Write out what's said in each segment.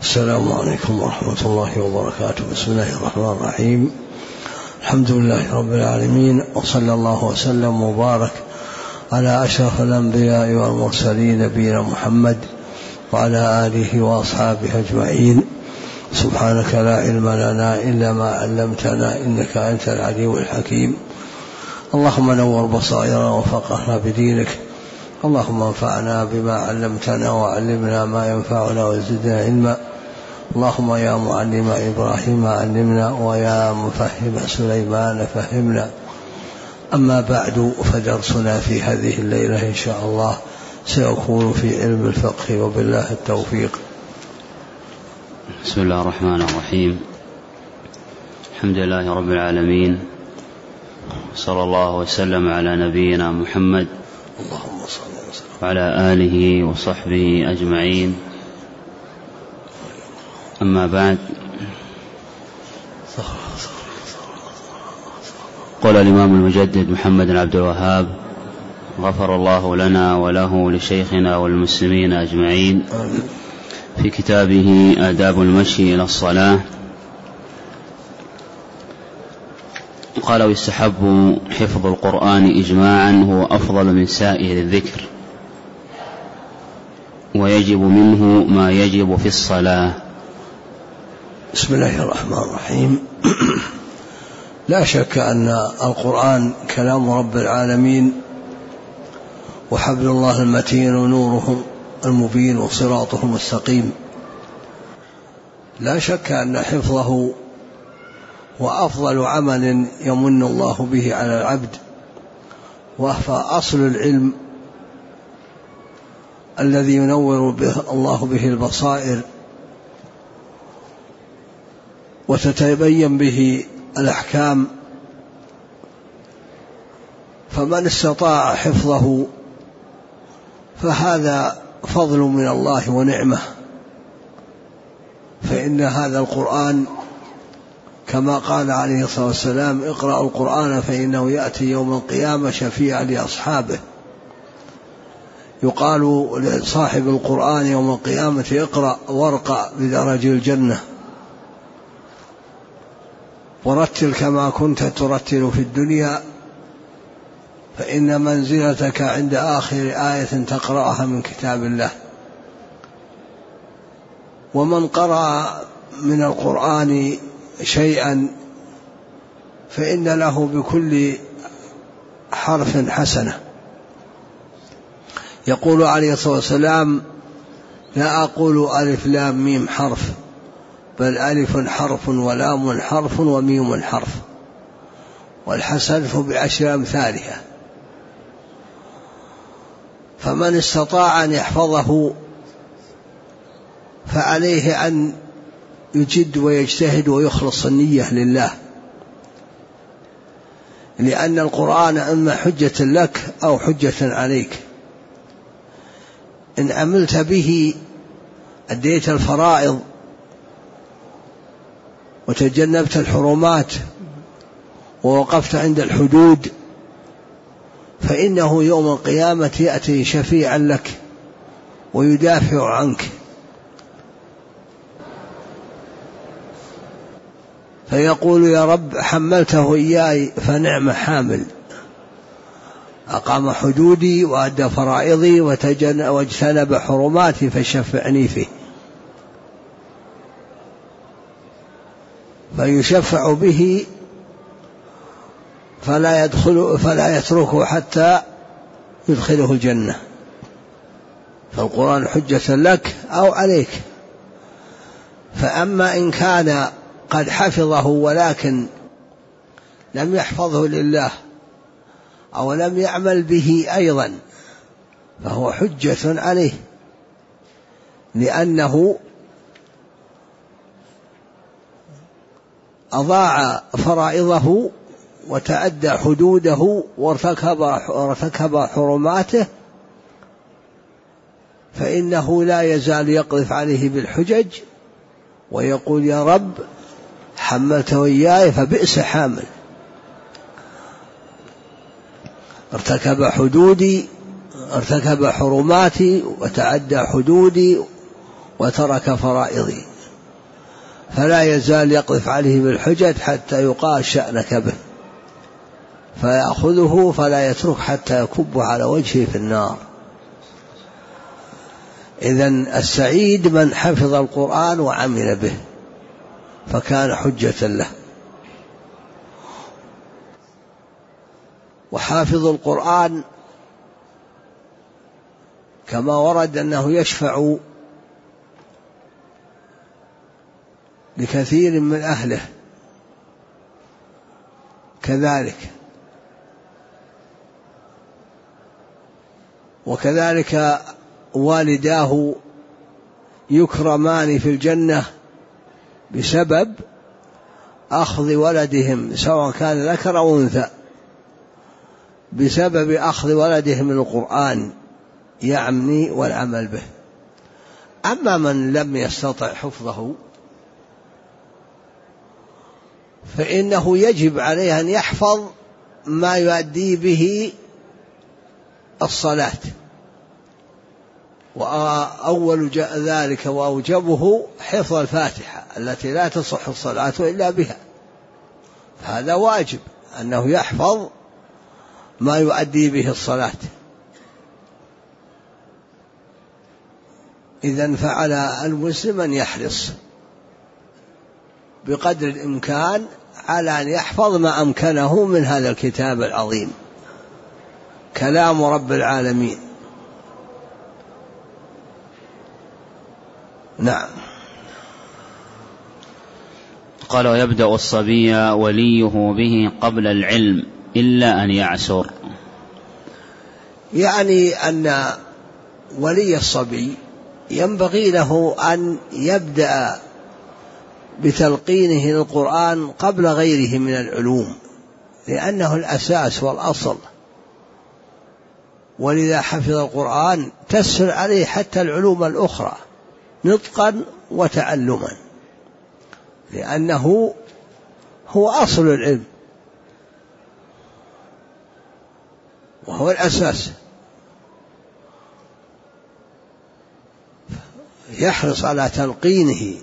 السلام عليكم ورحمة الله وبركاته. بسم الله الرحمن الرحيم. الحمد لله رب العالمين، وصلى الله وسلم وبارك على أشرف الأنبياء والمرسلين نبينا محمد وعلى آله وأصحابه أجمعين. سبحانك لا علم لنا إلا ما علمتنا إنك أنت العليم الحكيم. اللهم نور بصائرنا وفقهنا بدينك، اللهم انفعنا بما علمتنا وعلمنا ما ينفعنا وزدنا علما. اللهم يا معلم إبراهيم علمنا، ويا مفهم سليمان فهمنا. أما بعد، فدرسنا في هذه الليلة إن شاء الله سيكون في علم الفقه، وبالله التوفيق. بسم الله الرحمن الرحيم. الحمد لله رب العالمين، صلى الله وسلم على نبينا محمد وعلى آله وصحبه أجمعين. أما بعد، قال الإمام المجدد محمد بن عبد الوهاب غفر الله لنا وله لشيخنا والمسلمين أجمعين في كتابه آداب المشي إلى الصلاة، قال: ويستحب حفظ القرآن إجماعا، هو أفضل من سائر الذكر، ويجب منه ما يجب في الصلاة. بسم الله الرحمن الرحيم. لا شك أن القرآن كلام رب العالمين، وحبل الله المتين ونوره المبين وصراطه المستقيم. لا شك أن حفظه وأفضل عمل يمن الله به على العبد، وهو أصل العلم الذي ينور به الله به البصائر وتتبين به الأحكام. فمن استطاع حفظه فهذا فضل من الله ونعمة، فإن هذا القرآن كما قال عليه الصلاة والسلام: اقرأوا القرآن فإنه يأتي يوم القيامة شفيعا لأصحابه. يقال لصاحب القرآن يوم القيامة: اقرأ وارقى بدرج الجنة، ورتل كما كنت ترتل في الدنيا، فإن منزلتك عند آخر آية تقرأها من كتاب الله. ومن قرأ من القرآن شيئا فإن له بكل حرف حسنة. يقول عليه الصلاة والسلام: لا أقول ألف لام ميم حرف، بل ألف حرف ولام حرف وميم حرف، والحسنة بعشر أمثالها. فمن استطاع أن يحفظه فعليه أن يجد ويجتهد ويخلص النية لله، لأن القرآن إما حجة لك أو حجة عليك. إن عملت به أديت الفرائض وتجنبت الحرمات ووقفت عند الحدود، فإنه يوم القيامة يأتي شفيعا لك ويدافع عنك، فيقول: يا رب حملته إياي فنعم حامل، أقام حدودي وأدى فرائضي واجتنب حرماتي فشفعني فيه. فيشفع به فلا يتركه حتى يدخله الجنة. فالقرآن حجة لك أو عليك. فأما إن كان قد حفظه ولكن لم يحفظه لله أو لم يعمل به أيضا، فهو حجة عليه، لأنه أضاع فرائضه وتعدى حدوده وارتكب حرماته، فإنه لا يزال يقذف عليه بالحجج ويقول: يا رب حملته إياي فبئس حامل، ارتكب حدودي، ارتكب حرماتي وتعدى حدودي وترك فرائضي. فلا يزال يقذف عليه بالحجج حتى يقال شأنك به، فيأخذه فلا يترك حتى يكب على وجهه في النار. إذن السعيد من حفظ القرآن وعمل به فكان حجة له. وحافظ القرآن كما ورد أنه يشفع لكثير من أهله كذلك، وكذلك والداه يكرمان في الجنة بسبب أخذ ولدهم سواء كان ذكر أو أنثى، بسبب أخذ ولدهم من القرآن يعني والعمل به. أما من لم يستطع حفظه فإنه يجب عليه أن يحفظ ما يؤدي به الصلاة، وأول ذلك وأوجبه حفظ الفاتحة التي لا تصح الصلاة إلا بها، هذا واجب أنه يحفظ ما يؤدي به الصلاة. إذن فعلى المسلم أن يحرص بقدر الإمكان على أن يحفظ ما أمكنه من هذا الكتاب العظيم كلام رب العالمين. نعم. قال: ويبدأ الصبي وليه به قبل العلم إلا أن يعسر. يعني أن ولي الصبي ينبغي له أن يبدأ بتلقينه القرآن قبل غيره من العلوم، لأنه الأساس والأصل، ولذا حفظ القرآن تسهل عليه حتى العلوم الأخرى نطقا وتعلما، لأنه هو أصل العلم وهو الأساس. يحرص على تلقينه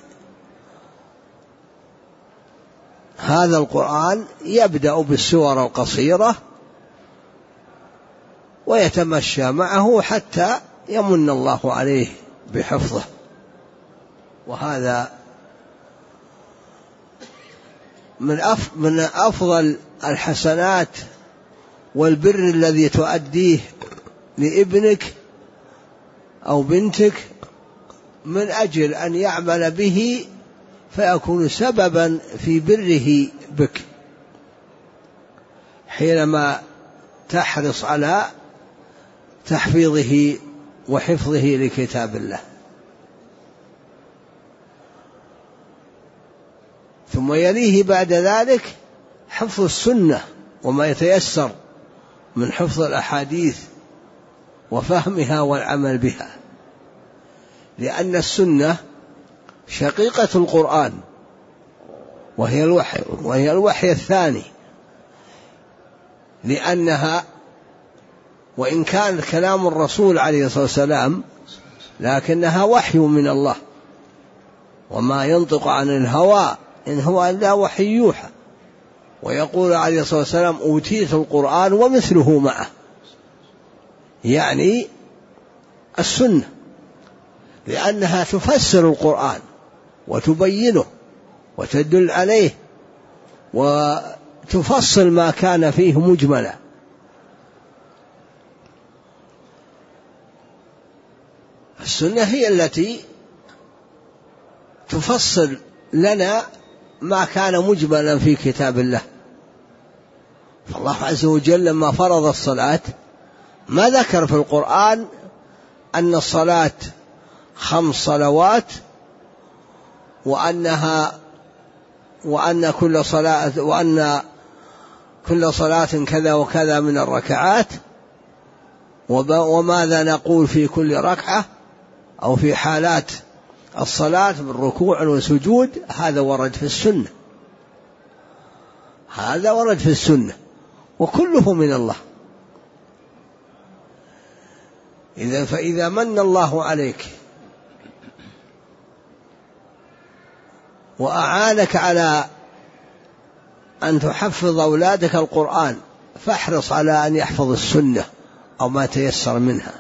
هذا القرآن، يبدأ بالسور القصيرة ويتمشى معه حتى يمن الله عليه بحفظه. وهذا من أفضل الحسنات والبر الذي تؤديه لابنك أو بنتك من أجل أن يعمل به فيكون سببا في بره بك حينما تحرص على تحفيظه وحفظه لكتاب الله. ثم يليه بعد ذلك حفظ السنة وما يتيسر من حفظ الأحاديث وفهمها والعمل بها، لأن السنة شقيقة القرآن وهي الوحي الثاني، لأنها وإن كان كلام الرسول عليه الصلاة والسلام لكنها وحي من الله، وما ينطق عن الهوى إن هو إلا وحي يوحى. ويقول عليه الصلاة والسلام: أوتيت القرآن ومثله معه، يعني السنة، لأنها تفسر القرآن وتبينه وتدل عليه وتفصل ما كان فيه مجملا. السنة هي التي تفصل لنا ما كان مجملا في كتاب الله. فالله عز وجل لما فرض الصلاة ما ذكر في القرآن أن الصلاة 5 صلوات وأن كل صلاة كذا وكذا من الركعات، وماذا نقول في كل ركعة أو في حالات الصلاة بالركوع والسجود. هذا ورد في السنة، هذا ورد في السنة وكله من الله. فإذا من الله عليك وأعانك على أن تحفظ أولادك القرآن، فاحرص على أن يحفظ السنة أو ما تيسر منها،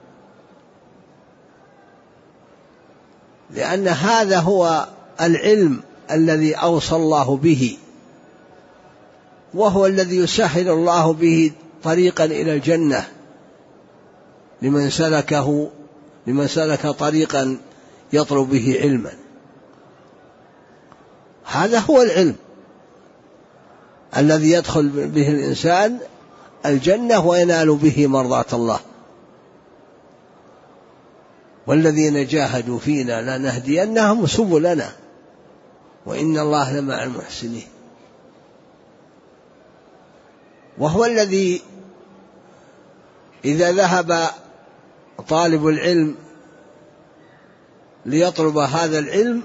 لأن هذا هو العلم الذي أوصى الله به، وهو الذي يسهل الله به طريقا إلى الجنة لمن سلك طريقا يطلب به علما. هذا هو العلم الذي يدخل به الإنسان الجنة وينال به مرضاة الله. والذين جاهدوا فينا لنهدينهم سبلنا وإن الله لمع المحسنين. وهو الذي إذا ذهب طالب العلم ليطلب هذا العلم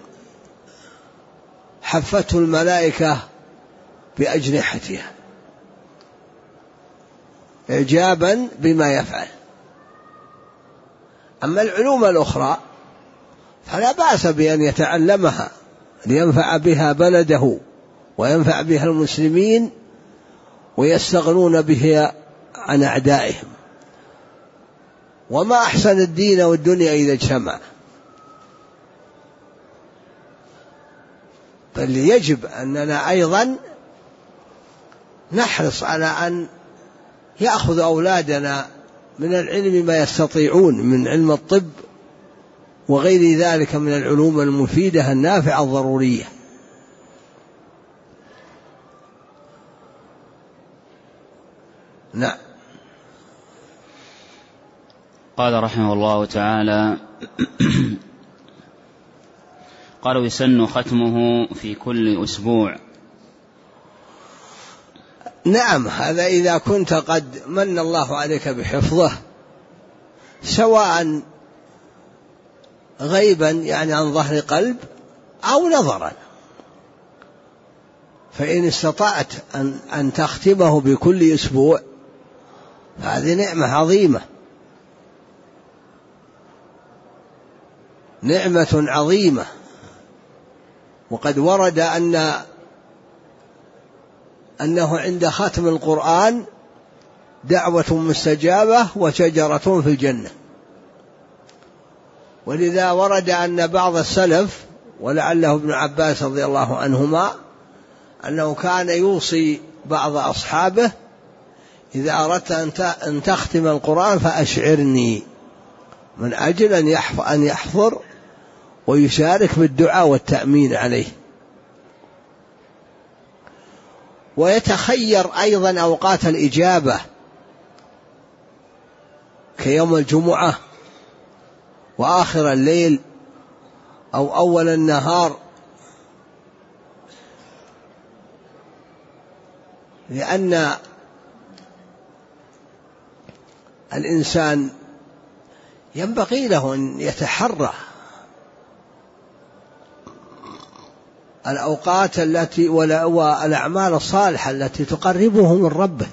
حفته الملائكة بأجنحتها إعجابا بما يفعل. أما العلوم الأخرى فلا بأس بأن يتعلمها لينفع بها بلده وينفع بها المسلمين ويستغنون بها عن أعدائهم. وما أحسن الدين والدنيا إذا اجتمع، بل يجب أننا أيضا نحرص على أن يأخذ أولادنا من العلم ما يستطيعون من علم الطب وغير ذلك من العلوم المفيدة النافعة الضرورية. نعم. قال رحمه الله تعالى: قال: ويسن ختمه في كل أسبوع. نعم، هذا إذا كنت قد من الله عليك بحفظه، سواء غيبا يعني عن ظهر قلب أو نظرا، فإن استطعت أن تختمه بكل أسبوع هذه نعمة عظيمة، نعمة عظيمة. وقد ورد أنه عند ختم القرآن دعوة مستجابة وشجرة في الجنة. ولذا ورد أن بعض السلف ولعله ابن عباس رضي الله عنهما أنه كان يوصي بعض أصحابه: إذا أردت أن تختم القرآن فأشعرني، من أجل أن يحضر ويشارك بالدعاء والتأمين عليه. ويتخير أيضا أوقات الإجابة كيوم الجمعة وآخر الليل أو أول النهار، لأن الإنسان ينبغي له أن يتحرى الأوقات التي والأعمال الصالحة التي تقربه من ربه.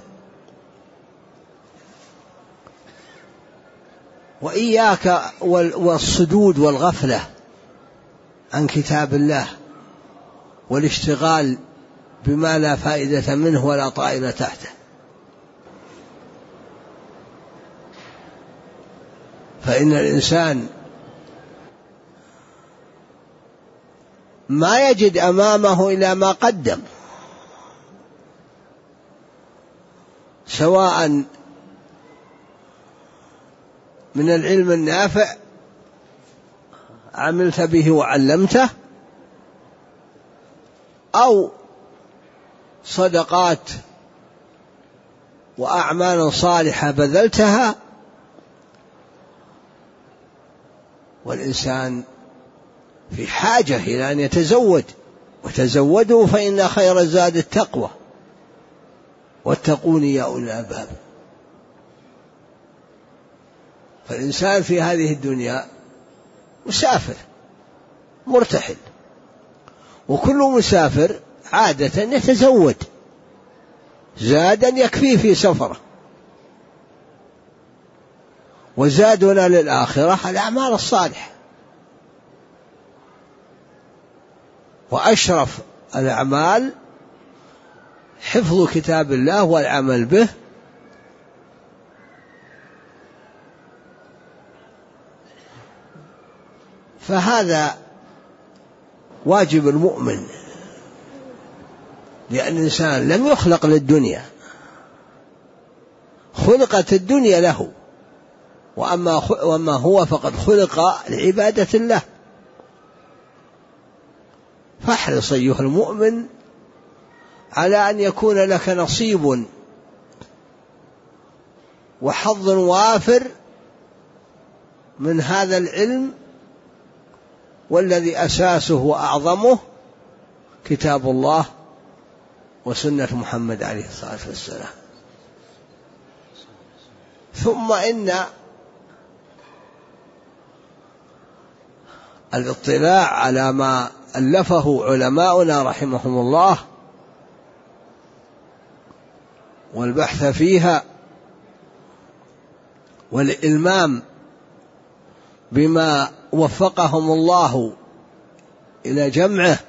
وإياك والصدود والغفلة عن كتاب الله والاشتغال بما لا فائدة منه ولا طائل تحته. فإن الإنسان ما يجد أمامه إلا ما قدم، سواء من العلم النافع عملت به وعلمته، أو صدقات وأعمال صالحة بذلتها. والإنسان في حاجة إلى أن يتزود، وتزودوا فإن خير الزاد التقوى واتقون يا أولي الألباب. فالإنسان في هذه الدنيا مسافر مرتحل، وكل مسافر عادة يتزود زادا يكفيه في سفره، وزادنا للآخرة الأعمال الصالحة. وأشرف الأعمال حفظ كتاب الله والعمل به، فهذا واجب المؤمن، لأن الإنسان لم يخلق للدنيا، خلقت الدنيا له، وأما هو فقد خلق لعبادة الله. فاحرص أيها المؤمن على أن يكون لك نصيب وحظ وافر من هذا العلم، والذي أساسه وأعظمه كتاب الله وسنة محمد عليه الصلاة والسلام. ثم إن الاطلاع على ما ألفه علماؤنا رحمهم الله والبحث فيها والإلمام بما وفقهم الله إلى جمعه،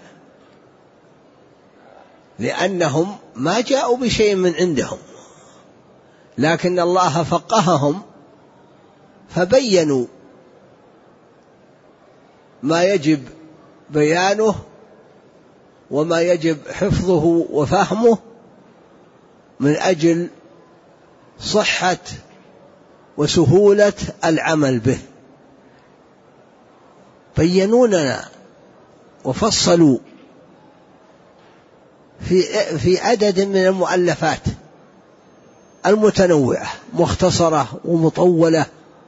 لأنهم ما جاءوا بشيء من عندهم، لكن الله فقههم فبينوا ما يجب بيانه وما يجب حفظه وفهمه من أجل صحة وسهولة العمل به. بينوننا وفصلوا في عدد من المؤلفات المتنوعة، مختصرة ومطولة،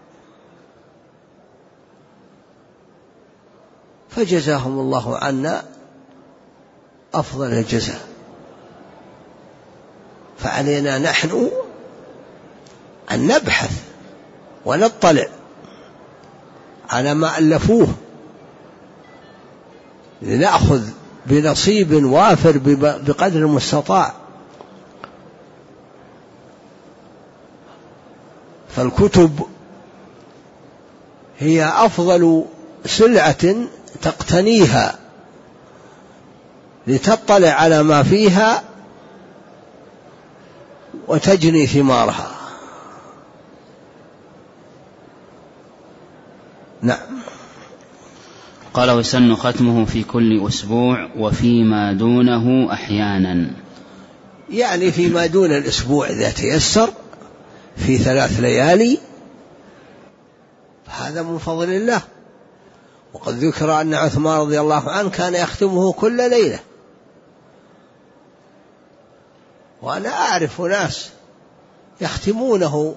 فجزاهم الله عنا أفضل الجزاء. فعلينا نحن أن نبحث ونطلع على ما ألفوه لنأخذ بنصيب وافر بقدر المستطاع. فالكتب هي أفضل سلعة تقتنيها لتطلع على ما فيها وتجني ثمارها. نعم. قال: ويسن ختمه في كل أسبوع وفيما دونه أحيانا. يعني فيما دون الأسبوع إذا تيسر في 3 ليالي هذا من فضل الله. وقد ذكر أن عثمان رضي الله عنه كان يختمه كل ليلة، وأنا أعرف ناس يختمونه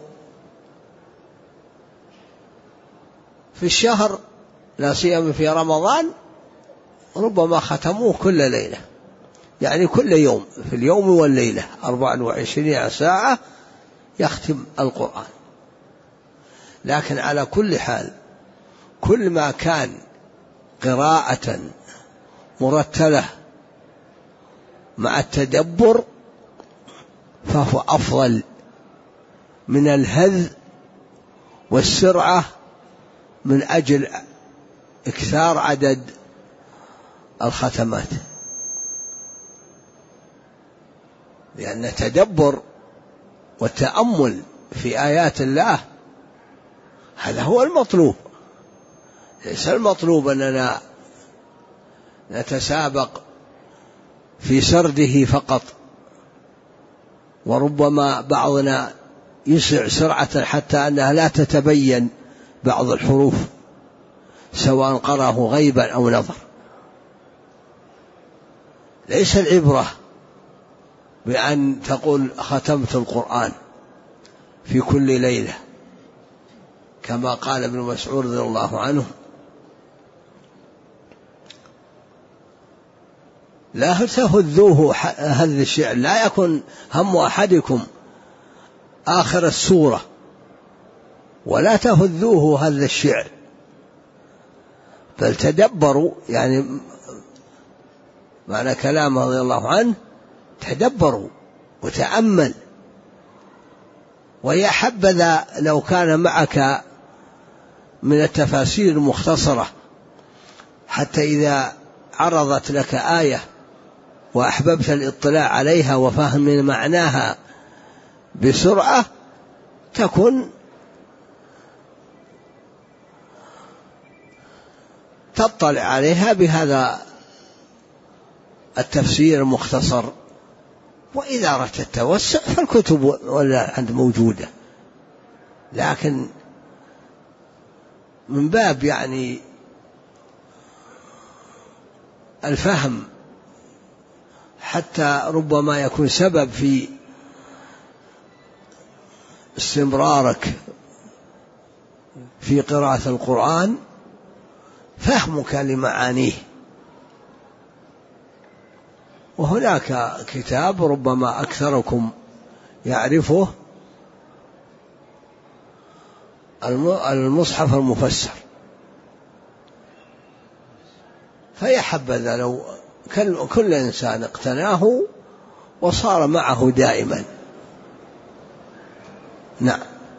في الشهر، لا سيما في رمضان، ربما ختموه كل ليلة، يعني كل يوم في اليوم والليلة 24 ساعة يختم القرآن. لكن على كل حال كل ما كان قراءة مرتلة مع التدبر فهو أفضل من الهذ والسرعة من أجل إكثار عدد الختمات، لأن التدبر والتأمل في آيات الله هذا هو المطلوب. ليس المطلوب أننا نتسابق في سرده فقط، وربما بعضنا يسرع سرعة حتى أنها لا تتبين بعض الحروف سواء قرأه غيبا أو نظر. ليس العبرة بأن تقول ختمت القرآن في كل ليلة كما قال ابن مسعود رضي الله عنه: لا تهذوه هذ الشعر، لا يكن هم أحدكم آخر السورة، ولا تهذوه هذا الشعر، بل تدبروا. يعني معنى كلامه رضي الله عنه تدبروا وتأمل. ويا حبذا لو كان معك من التفاسير المختصرة، حتى إذا عرضت لك آية وأحببت الاطلاع عليها وفهم معناها بسرعة تكن تطلع عليها بهذا التفسير المختصر. وإذا أردت التوسع فالكتب ولا عند موجودة، لكن من باب يعني الفهم حتى ربما يكون سبب في استمرارك في قراءة القرآن فهمك لمعانيه. وهناك كتاب ربما أكثركم يعرفه، المصحف المفسر، فيا حبذا لو كل إنسان اقتناه وصار معه دائما. نعم.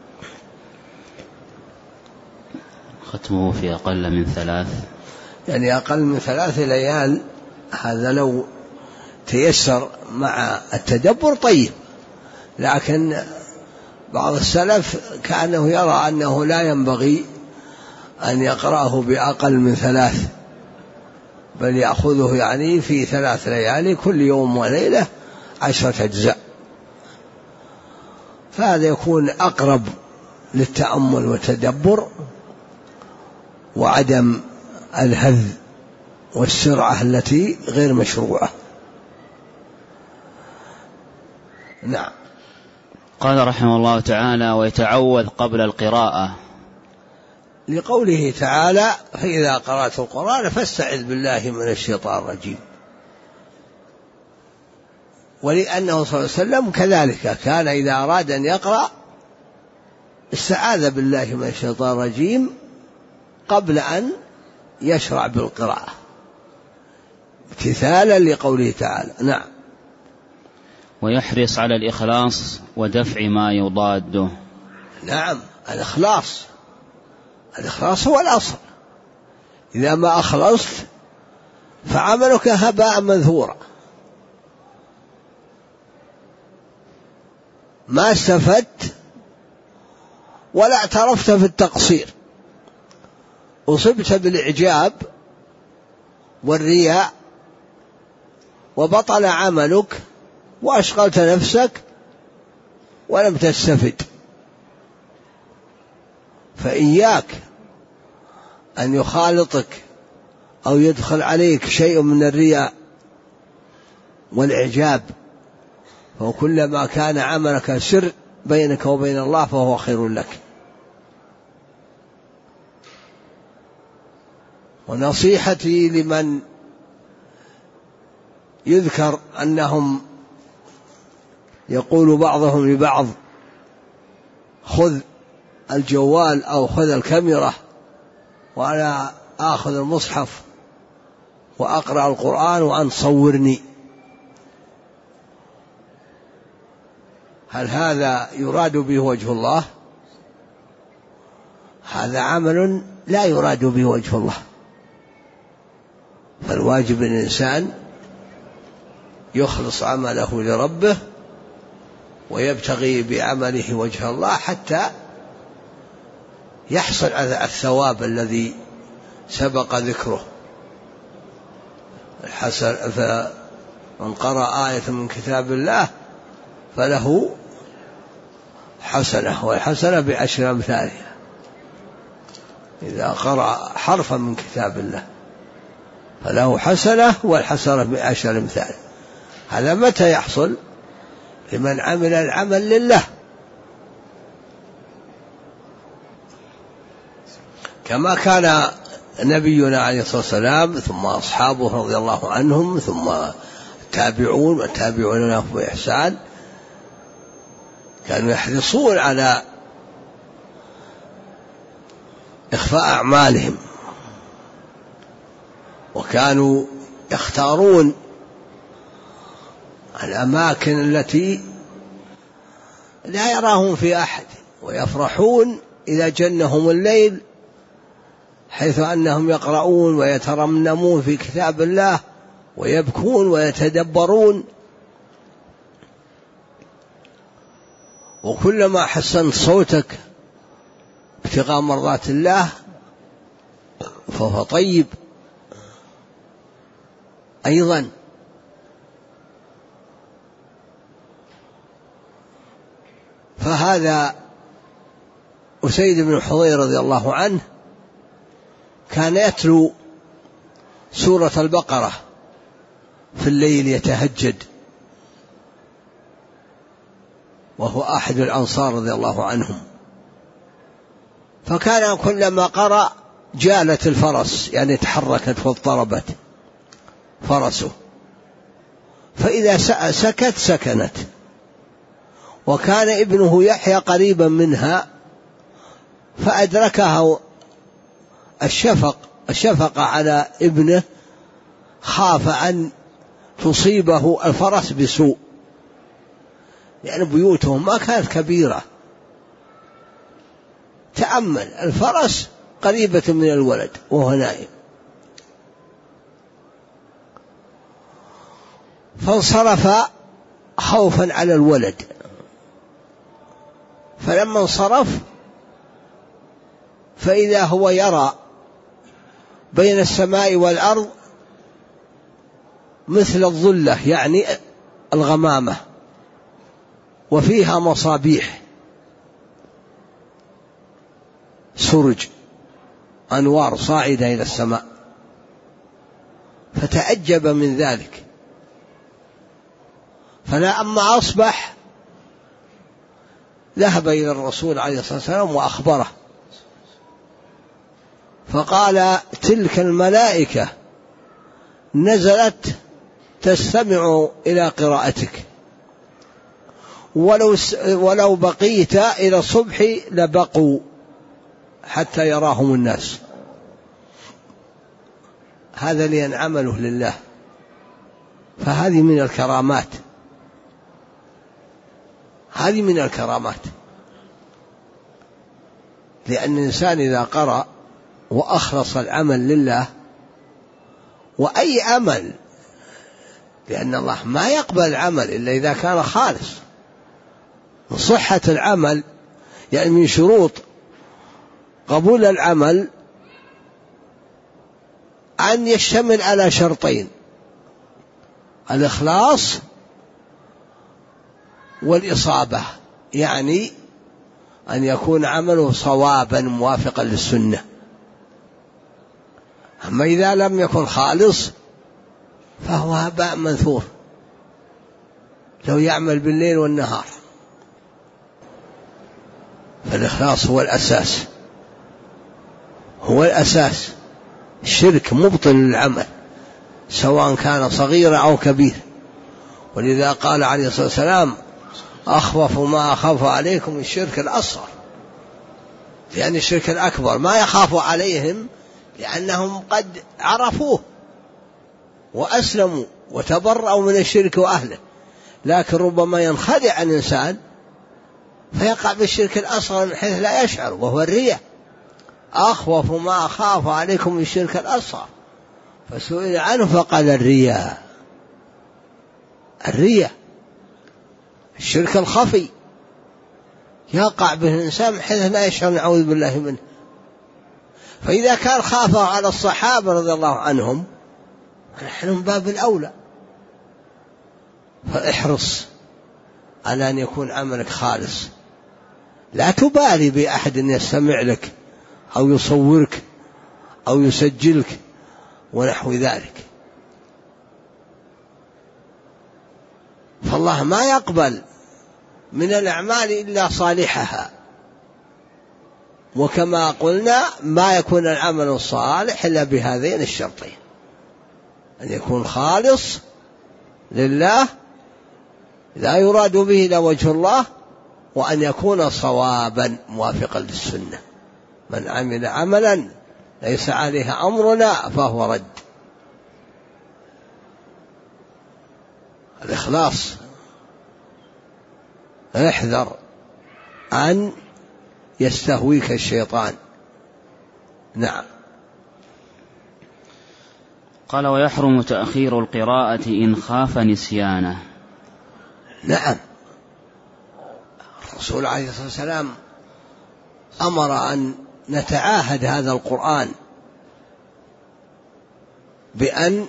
ختمه في أقل من 3، يعني أقل من 3 ليال، هذا لو تيسر مع التدبر طيب، لكن بعض السلف كأنه يرى أنه لا ينبغي أن يقرأه بأقل من 3، بل يأخذه يعني في 3 ليالي كل يوم وليلة 10 أجزاء، فهذا يكون أقرب للتأمل والتدبر وعدم الهذ والسرعة التي غير مشروعة. نعم. قال رحمه الله تعالى: ويتعوذ قبل القراءة، لقوله تعالى: فإذا قرأت القرآن فاستعذ بالله من الشيطان الرجيم. ولأنه صلى الله عليه وسلم كذلك كان إذا أراد أن يقرأ استعاذ بالله من الشيطان الرجيم قبل أن يشرع بالقراءة امتثالا لقوله تعالى. نعم. ويحرص على الإخلاص ودفع ما يضاده. نعم، الإخلاص هو الأصل. إذا ما أخلصت فعملك هباء منثورا، ما استفدت ولا اعترفت في التقصير، أصبت بالإعجاب والرياء وبطل عملك وأشغلت نفسك ولم تستفد. فإياك أن يخالطك أو يدخل عليك شيء من الرياء والإعجاب، وكلما كان عملك سر بينك وبين الله فهو خير لك. ونصيحتي لمن يذكر أنهم يقول بعضهم لبعض: خذ الجوال أو خذ الكاميرا وأنا آخذ المصحف وأقرأ القرآن وأن صورني، هل هذا يراد به وجه الله؟ هذا عمل لا يراد به وجه الله. فالواجب الإنسان يخلص عمله لربه ويبتغي بعمله وجه الله حتى يحصل على الثواب الذي سبق ذكره. فمن قرأ آية من كتاب الله فله حسنة، والحسنة ب10 أمثالها. إذا قرأ حرفا من كتاب الله فله حسنة، والحسنة ب10 أمثالها. هذا متى يحصل؟ لمن عمل العمل لله، كما كان نبينا عليه الصلاة والسلام ثم أصحابه رضي الله عنهم ثم التابعون والتابعون لهم بإحسان، كانوا يحرصون على إخفاء أعمالهم، وكانوا يختارون الأماكن التي لا يراهم في أحد، ويفرحون إذا جنهم الليل حيث أنهم يقرؤون ويترنمون في كتاب الله ويبكون ويتدبرون، وكلما حسنت صوتك ابتغاء مرضات الله فهو طيب أيضا. فهذا أسيد بن حضير رضي الله عنه كان يتلو سورة البقرة في الليل يتهجد، وهو أحد الأنصار رضي الله عنهم، فكان كلما قرأ جالت الفرس، يعني تحركت واضطربت فرسه، فإذا سكت سكنت. وكان ابنه يحيى قريبا منها فأدركه الشفقة على ابنه، خاف أن تصيبه الفرس بسوء، لأن بيوتهم ما كانت كبيرة. تأمل الفرس قريبة من الولد وهو نائم، فانصرف خوفا على الولد. فلما انصرف فإذا هو يرى بين السماء والأرض مثل الظلة، يعني الغمامة، وفيها مصابيح سرج أنوار صاعدة إلى السماء، فتعجب من ذلك. فلما أصبح ذهب إلى الرسول عليه الصلاة والسلام وأخبره، فقال: تلك الملائكة نزلت تستمع إلى قراءتك، ولو بقيت إلى الصبح لبقوا حتى يراهم الناس. هذا لأن عمله لله، فهذه من الكرامات، هذه من الكرامات. لأن الإنسان إذا قرأ وأخلص العمل لله، وأي عمل، لأن الله ما يقبل العمل إلا إذا كان خالص. صحة العمل يعني من شروط قبول العمل أن يشتمل على شرطين: الإخلاص والإصابة، يعني أن يكون عمله صوابا موافقا للسنة. أما إذا لم يكن خالص فهو هباء منثور، لو يعمل بالليل والنهار. فالإخلاص هو الأساس، هو الأساس. الشرك مبطل للعمل سواء كان صغير أو كبير. ولذا قال عليه الصلاة والسلام: أخوف ما أخاف عليكم الشرك الأصغر، لأن الشرك الأكبر ما يخاف عليهم لأنهم قد عرفوه وأسلموا وتبرأوا من الشرك وأهله، لكن ربما ينخدع الإنسان فيقع بالشرك الأصغر من حيث لا يشعر، وهو الرياء. أخوف ما أخاف عليكم الشرك الأصغر، فسئل عنه فقال: الرياء. الرياء الشرك الخفي يقع به الإنسان من حيث لا يشعر، نعوذ بالله منه. فإذا كان خاف على الصحابة رضي الله عنهم، نحن من باب الأولى. فاحرص على أن يكون عملك خالص، لا تبالي بأحد يستمع لك أو يصورك أو يسجلك ونحو ذلك. فالله ما يقبل من الأعمال إلا صالحها، وكما قلنا ما يكون العمل الصالح إلا بهذين الشرطين: أن يكون خالص لله لا يراد به إلا وجه الله، وأن يكون صوابا موافقا للسنة. من عمل عملا ليس عليه أمرنا فهو رد. الإخلاص، احذر أن يستهويك الشيطان. نعم. قال: ويحرم تأخير القراءة إن خاف نسيانه. نعم، الرسول عليه الصلاة والسلام أمر أن نتعاهد هذا القرآن بأن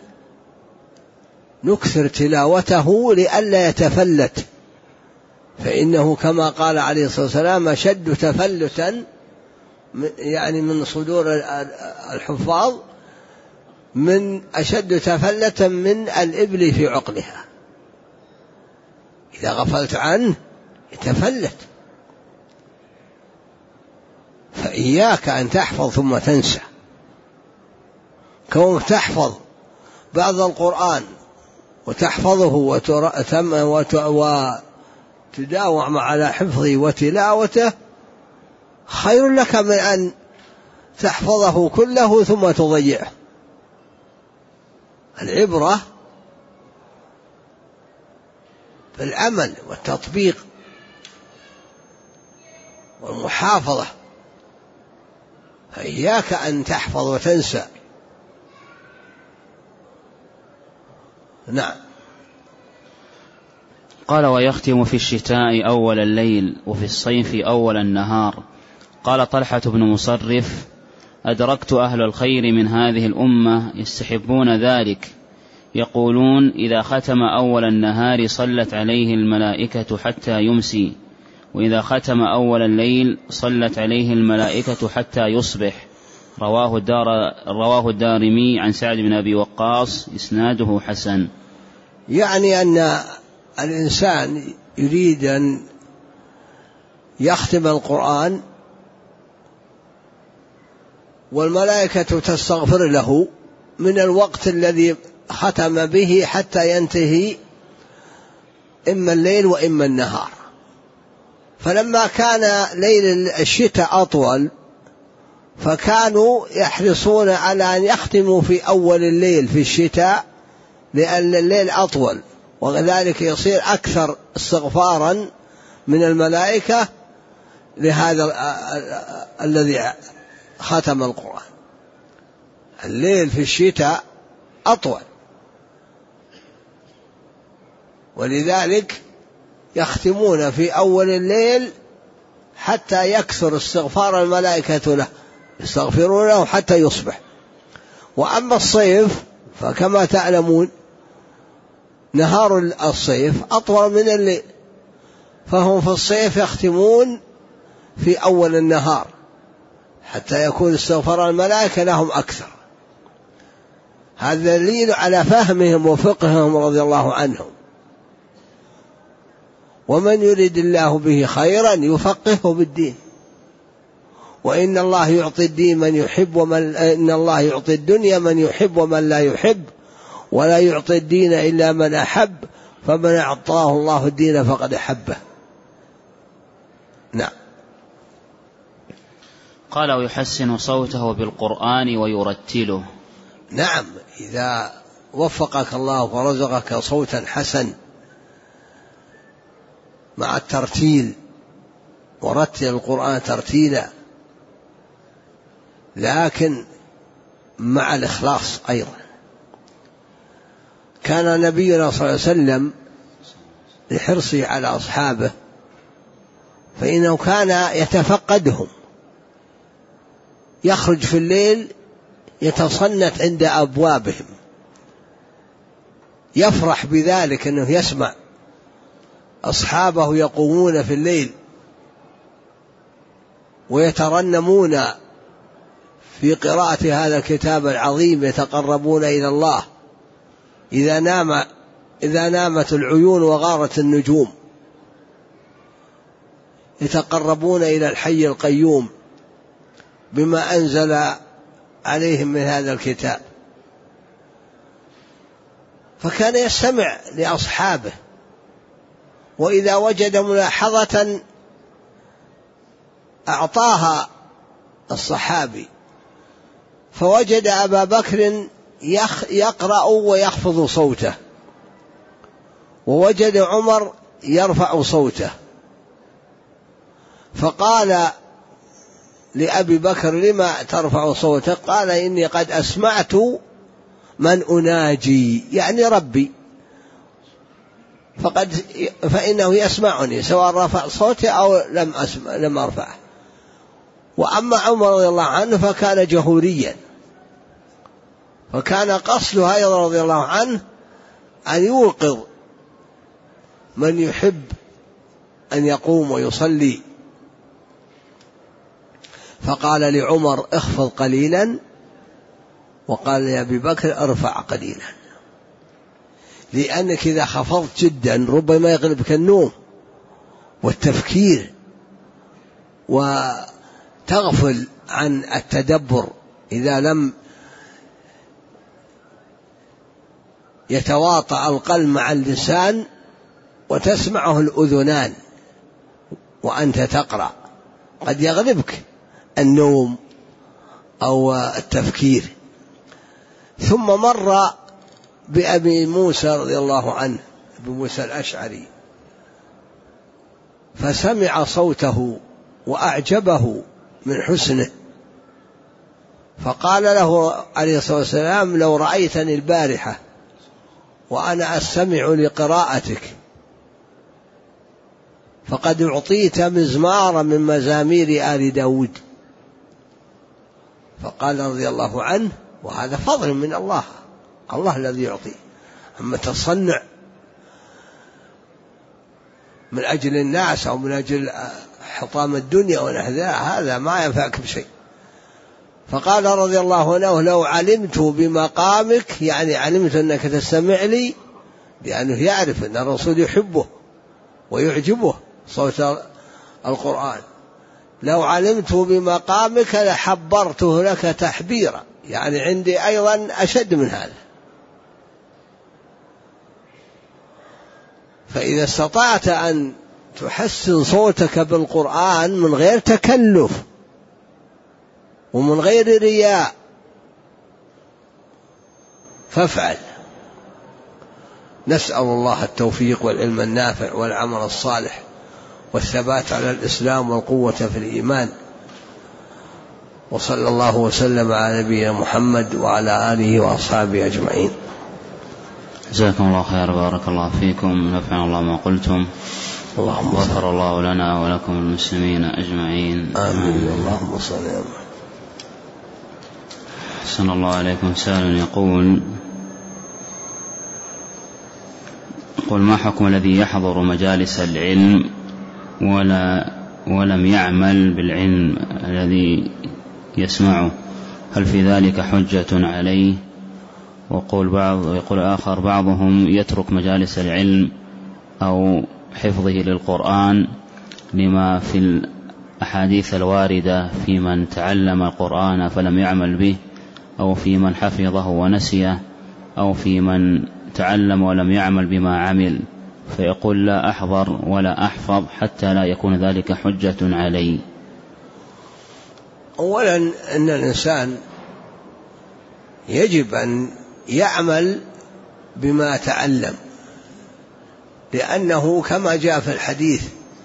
نكثر تلاوته لئلا يتفلت، فإنه كما قال عليه الصلاة والسلام: أشد تفلتا يعني من صدور الحفاظ من أشد تفلتا من الإبل في عقلها، إذا غفلت عنه يتفلت. فإياك أن تحفظ ثم تنسى. كونك تحفظ بعض القرآن وتحفظه وتداوم على حفظه وتلاوته خير لك من أن تحفظه كله ثم تضيعه. العبرة بالعمل والتطبيق والمحافظة، فإياك أن تحفظ وتنسى. نعم. قال: ويختم في الشتاء أول الليل وفي الصيف أول النهار. قال طلحة بن مصرف: أدركت أهل الخير من هذه الأمة يستحبون ذلك، يقولون: إذا ختم أول النهار صلت عليه الملائكة حتى يمسي، وإذا ختم أول الليل صلت عليه الملائكة حتى يصبح. رواه الدارمي عن سعد بن أبي وقاص، إسناده حسن. يعني أن الإنسان يريد أن يختم القرآن والملائكة تستغفر له من الوقت الذي ختم به حتى ينتهي إما الليل وإما النهار. فلما كان ليل الشتاء أطول فكانوا يحرصون على أن يختموا في أول الليل في الشتاء، لأن الليل أطول وذلك يصير أكثر استغفارا من الملائكة لهذا الذي ختم القرآن. الليل في الشتاء أطول، ولذلك يختمون في أول الليل حتى يكثر استغفار الملائكة له، يستغفرون له حتى يصبح. وأما الصيف فكما تعلمون نهار الصيف أطول من الليل، فهم في الصيف يختمون في أول النهار حتى يكون استغفار الملائكة لهم أكثر. هذا دليل على فهمهم وفقههم رضي الله عنهم. ومن يريد الله به خيرا يفقهه بالدين، وإن الله يعطي الدين من يحب إن الله يعطي الدنيا من يحب ومن لا يحب، ولا يعطي الدين إلا من أحب، فمن أعطاه الله الدين فقد أحبه. نعم. قال: ويحسن صوته بالقرآن ويرتله. نعم، إذا وفقك الله ورزقك صوتا حسن مع الترتيل، ورتل القرآن ترتيلا، لكن مع الإخلاص أيضا. كان نبينا صلى الله عليه وسلم لحرصه على أصحابه فإنه كان يتفقدهم، يخرج في الليل يتصنت عند أبوابهم، يفرح بذلك أنه يسمع أصحابه يقومون في الليل ويترنمون في قراءة هذا الكتاب العظيم، يتقربون إلى الله إذا نامت العيون وغارت النجوم، يتقربون إلى الحي القيوم بما أنزل عليهم من هذا الكتاب. فكان يستمع لأصحابه، وإذا وجد ملاحظة أعطاها الصحابي، فوجد أبا بكر يقرأ ويخفض صوته، ووجد عمر يرفع صوته، فقال لأبي بكر: لما ترفع صوتك؟ قال: إني قد أسمعت من أناجي يعني ربي فإنه يسمعني سواء رفع صوتي أو لم أرفعه. وأما عمر رضي الله عنه فكان جهوريا، فكان قصده أيضا رضي الله عنه أن يوقظ من يحب أن يقوم ويصلي، فقال لعمر اخفض قليلا، وقال لأبي بكر ارفع قليلا، لأنك إذا خفضت جدا ربما يغلبك النوم والتفكير وتغفل عن التدبر إذا لم يتواطأ القلب مع اللسان وتسمعه الأذنان وأنت تقرأ، قد يغلبك النوم أو التفكير. ثم مر بأبي موسى رضي الله عنه، أبي موسى الأشعري، فسمع صوته وأعجبه من حسنه، فقال له عليه الصلاة والسلام لو رأيتني البارحة وأنا أستمع لقراءتك فقد أعطيت مزمارا من مزامير آل داود. فقال رضي الله عنه وهذا فضل من الله، الله الذي يعطي، أما تصنع من أجل الناس أو من أجل حطام الدنيا ونحذاها هذا ما ينفعك بشيء. فقال رضي الله عنه لو علمت بمقامك، يعني علمت أنك تستمع لي، لأنه يعرف أن الرسول يحبه ويعجبه صوت القرآن، لو علمت بمقامك لحبرته لك تحبيرا، يعني عندي أيضا أشد من هذا. فإذا استطعت أن تحسن صوتك بالقرآن من غير تكلف ومن غير رياء فافعل. نسأل الله التوفيق والعلم النافع والعمل الصالح والثبات على الإسلام والقوة في الإيمان، وصلى الله وسلم على نبينا محمد وعلى آله وأصحابه أجمعين. جزاكم الله خير، بارك الله فيكم، نفعنا الله ما قلتم، غفر الله لنا ولكم المسلمين أجمعين، آمين. اللهم صل على محمد. أحسن الله عليكم. سائل يقول ما حكم الذي يحضر مجالس العلم ولم يعمل بالعلم الذي يسمعه، هل في ذلك حجة عليه؟ ويقول آخر بعضهم يترك مجالس العلم أو حفظه للقرآن لما في الأحاديث الواردة في من تعلم القرآن فلم يعمل به، أو في من حفظه ونسيه، أو في من تعلم ولم يعمل بما عمل، فيقول لا أحضر ولا أحفظ حتى لا يكون ذلك حجة علي. أولا أن الإنسان يجب أن يعمل بما تعلم، لأنه كما جاء في الحديث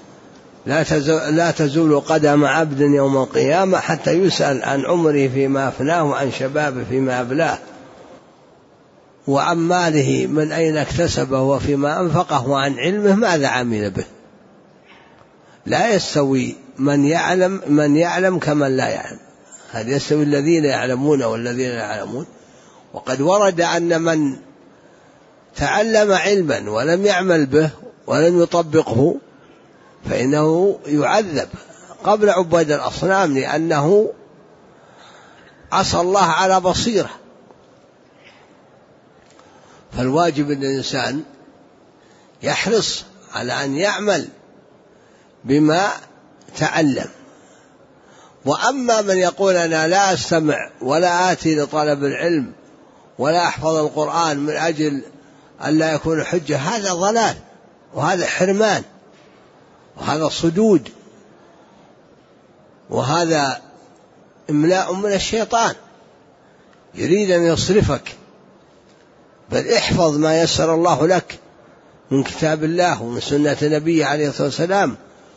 لا تزول قدم عبد يوم القيامة حتى يسأل عن عمره فيما أفناه وعن شبابه فيما أبلاه وعن ماله من أين اكتسبه وفيما أنفقه وعن علمه ماذا عمل به. لا يستوي من يعلم كمن لا يعلم، هل يستوي الذين يعلمون والذين لا يعلمون؟ وقد ورد أن من تعلم علما ولم يعمل به ولم يطبقه فإنه يعذب قبل عباد الأصنام، لأنه عصى الله على بصيرة. فالواجب أن الإنسان يحرص على أن يعمل بما تعلم. وأما من يقول أنا لا أستمع ولا آتي لطلب العلم ولا أحفظ القرآن من أجل أن لا يكون حجة، هذا ضلال وهذا حرمان وهذا صدود وهذا إملاء من الشيطان يريد أن يصرفك. بل احفظ ما يسر الله لك من كتاب الله ومن سنة نبيه عليه الصلاة والسلام،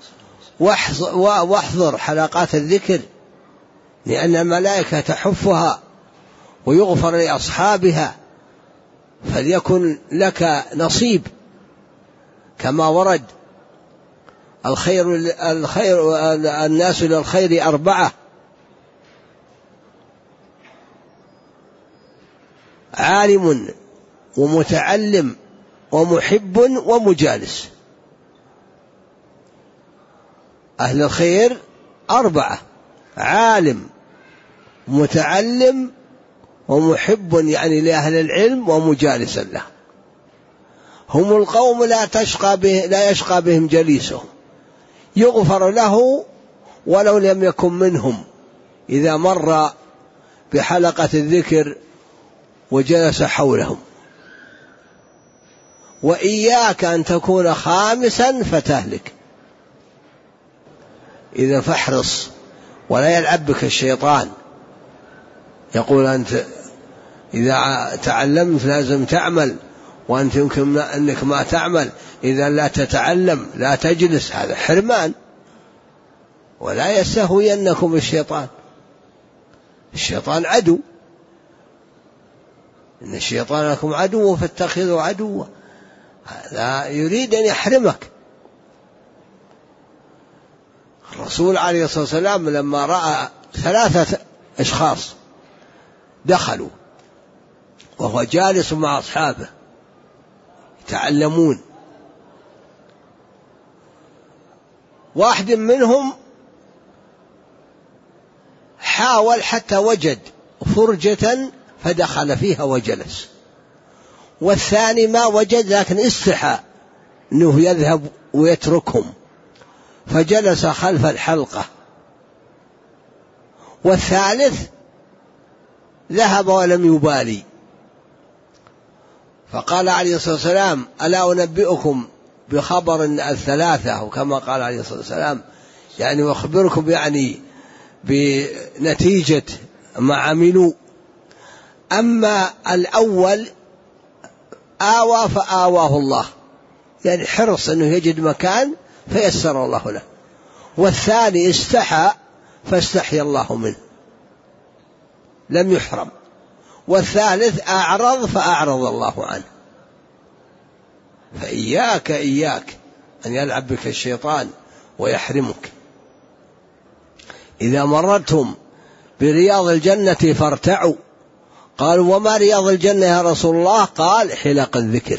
واحضر حلقات الذكر، لأن الملائكة تحفها ويغفر لأصحابها فليكن لك نصيب كما ورد الناس للخير 4: عالم ومتعلم ومحب ومجالس. أهل الخير 4: عالم متعلم ومحب يعني لأهل العلم ومجالس له. هم القوم لا يشقى بهم جليسهم، يغفر له ولو لم يكن منهم إذا مر بحلقة الذكر وجلس حولهم. وإياك أن تكون خامسا فتهلك، إذا فاحرص ولا يلعب بك الشيطان، يقول أنت إذا تعلمت لازم تعمل وأنت يمكن أنك ما تعمل، إذا لا تتعلم لا تجلس، هذا حرمان. ولا يستهوينكم الشيطان عدو، إن الشيطان لكم عدو فاتخذوا عدوا، هذا يريد أن يحرمك. الرسول عليه الصلاة والسلام لما رأى 3 أشخاص دخلوا وهو جالس مع أصحابه يتعلمون، واحد منهم حاول حتى وجد فرجة فدخل فيها وجلس، والثاني ما وجد لكن استحى أنه يذهب ويتركهم فجلس خلف الحلقة، والثالث ذهب ولم يبالي. فقال عليه الصلاة والسلام: ألا أنبئكم بخبر الثلاثة، وكما قال عليه الصلاة والسلام يعني وأخبركم يعني بنتيجة ما عملوا. أما الأول آوى فآواه الله، يعني حرص أنه يجد مكان فيسر الله له، والثاني استحى فاستحي الله منه لم يحرم، والثالث أعرض فأعرض الله عنه. فإياك أن يلعب بك الشيطان ويحرمك. إذا مررتم برياض الجنة فارتعوا. قالوا: وما رياض الجنة يا رسول الله؟ قال: حلق الذكر.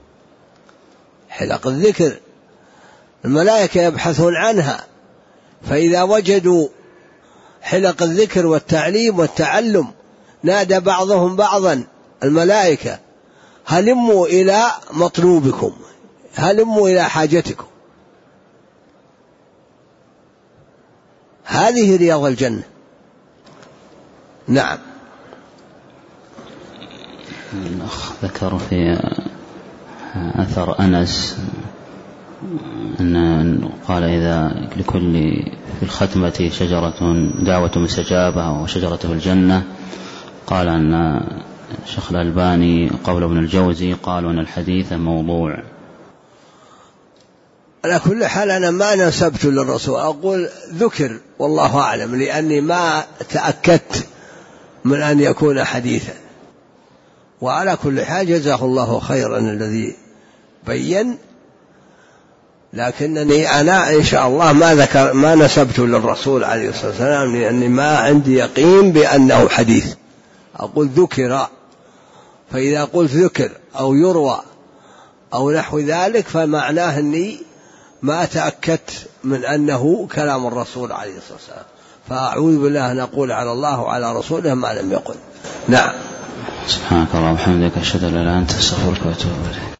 حلق الذكر الملائكة يبحثون عنها، فإذا وجدوا حلق الذكر والتعليم والتعلم نادى بعضهم بعضا الملائكة: هلموا إلى مطلوبكم، هلموا إلى حاجتكم. هذه رياض الجنة. نعم. الأخ ذكر في أثر أنس أن قال: إذا لكل في الختمة شجرة دعوة مستجابة وشجرة الجنة. قال أن الشيخ الألباني قول ابن الجوزي قالوا أن الحديث موضوع. على كل حال أنا ما نسبت للرسول، أقول ذكر والله أعلم، لأني ما تأكدت من أن يكون حديثا. وعلى كل حال جزاه الله خيرا الذي بين، لكنني أنا إن شاء الله ما نسبت للرسول عليه الصلاة والسلام، لأني ما عندي يقين بأنه حديث. أقول ذكر، فإذا قلت ذكر أو يروى أو نحو ذلك فمعناه أني ما تأكدت من أنه كلام الرسول عليه الصلاة والسلام، فأعوذ بالله أن أقول على الله وعلى رسوله ما لم يقل. نعم. سبحانك اللهم وبحمدك أشهد أن لا إله إلا أنت أستغفرك وأتوب إليك.